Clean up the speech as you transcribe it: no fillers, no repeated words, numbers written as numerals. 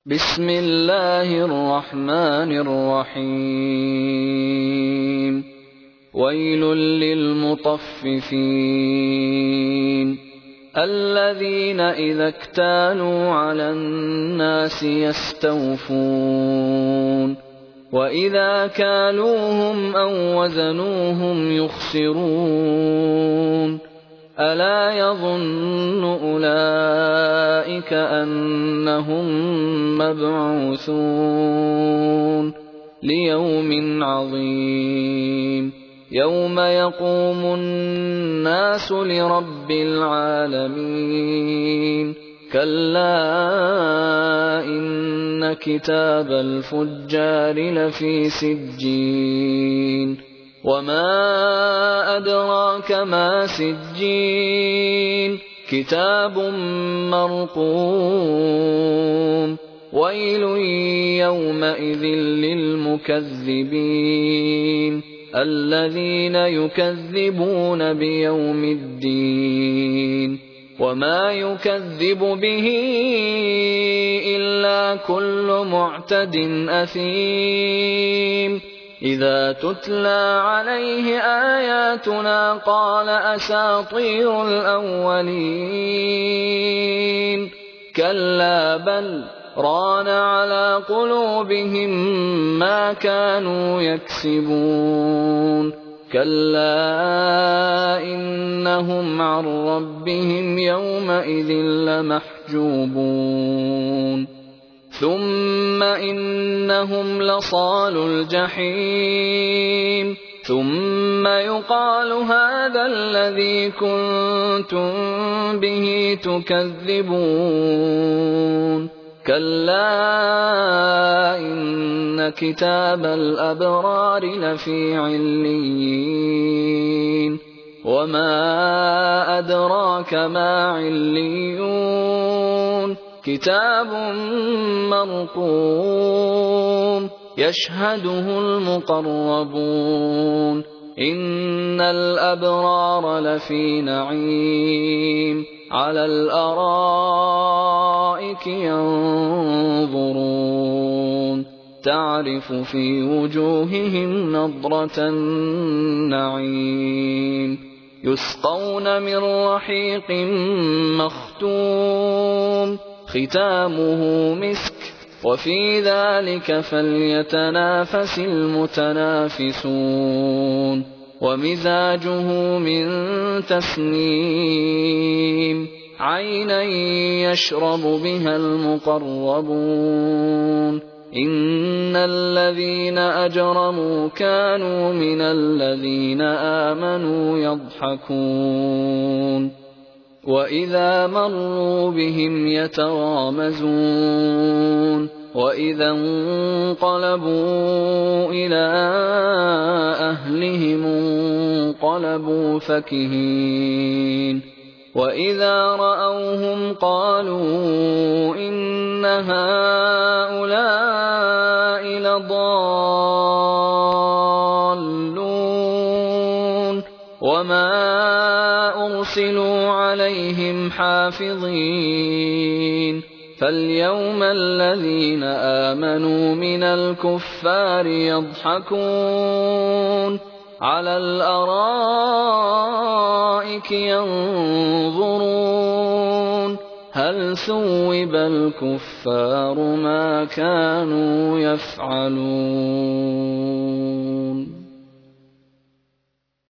بسم الله الرحمن الرحيم ويل للمطففين الذين إذا اكتالوا على الناس يستوفون وإذا كالوهم أو وزنوهم يخسرون ألا يظن أولئك أنهم مبعوثون ليوم عظيم يوم يقوم الناس لرب العالمين كلا إن كتاب الفجار لفي سجين وما أدراك ما سجين كتاب مرقوم ويل يومئذ للمكذبين الذين يكذبون بيوم الدين وما يكذب به إلا كل معتد أثيم إذا تتلى عليه آياتنا قال أساطير الأولين كلا بل ران على قلوبهم ما كانوا يكسبون كلا إنهم عن ربهم يومئذ لمحجوبون ثم إنهم لصالو الجحيم ثم يقال هذا الذي كنتم به تكذبون كلا إن كتاب الأبرار لفي عليين وما أدراك ما عليون كتاب مرقوم يشهده المقربون إن الأبرار لفي نعيم على الأرائك ينظرون تعرف في وجوههم نضرة النعيم يسقون من رحيق مختوم ختامه مسك وفي ذلك فليتنافس المتنافسون ومزاجه من تسنيم عينا يشرب بها المقربون إن الذين أجرموا كانوا من الذين آمنوا يضحكون وإذا مروا بهم يتغامزون وإذا انقلبوا إلى أهلهم انقلبوا فكهين وإذا رأوهم قالوا إن هؤلاء لضالون وما أرسلوا عليهم حافظين فاليوم الذين آمنوا من الكفار يضحكون على الأرائك ينظرون هل ثوب الكفار ما كانوا يفعلون